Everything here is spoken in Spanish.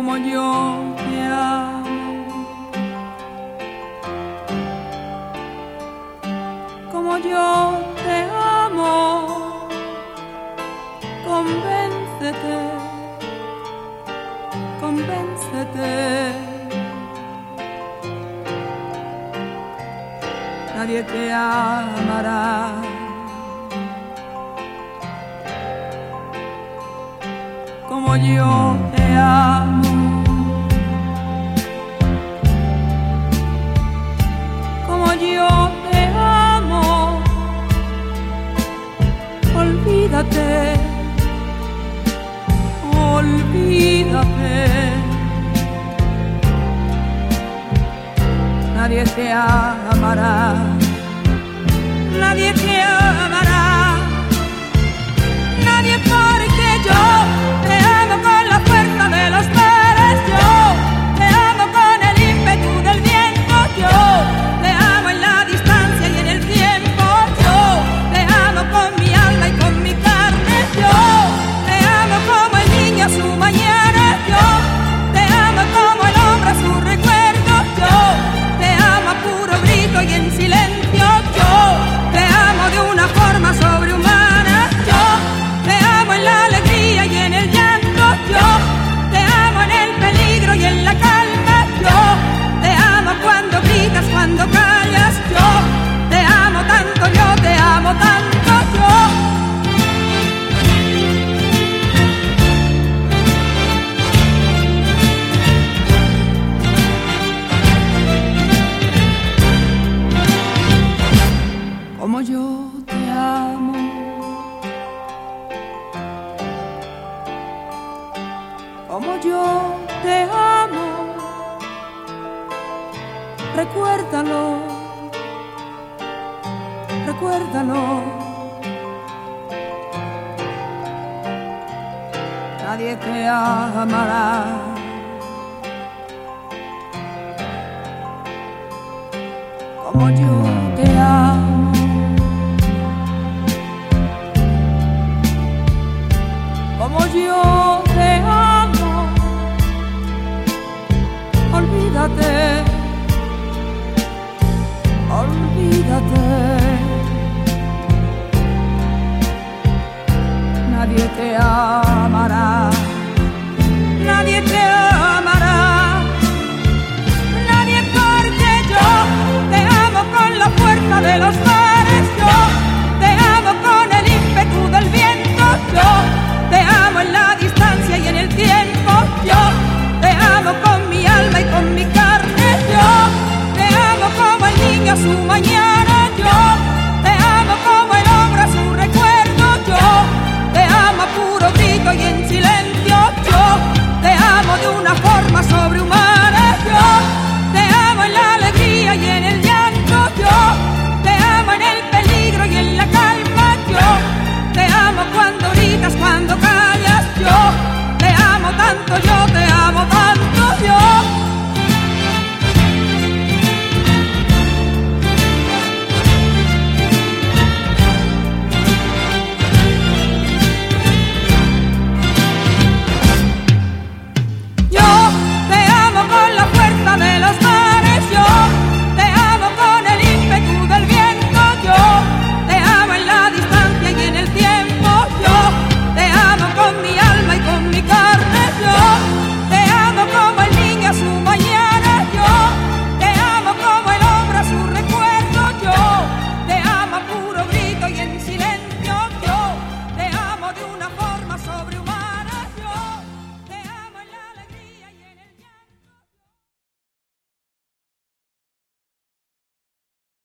como yo te amo, como yo te amo. Convéncete, convéncete. Nadie te amará como yo te amo, como yo te amo. Olvídate, olvídate. Nadie te amará, nadie te amará, nadie, porque yo te amo con la fuerza de los mares, yo te amo con el ímpetu del viento, yo te amo en la distancia y en el tiempo, yo te amo con mi alma y con mi carne, yo te amo como el niño a su mañana, yo te amo como el hombre a su recuerdo, yo te amo a puro grito y en silencio, yo te amo de una forma sobrehumana, yo te amo en la alegría y en el llanto, yo te amo en el peligro y en la calma, yo te amo cuando gritas, cuando callas, yo te amo tanto, yo te amo tanto, yo. Como yo te amo, como yo te amo. Recuérdalo, recuérdalo. Nadie te amará como yo te amo, como yo te amo. Olvídate, olvídate. Nadie te ama.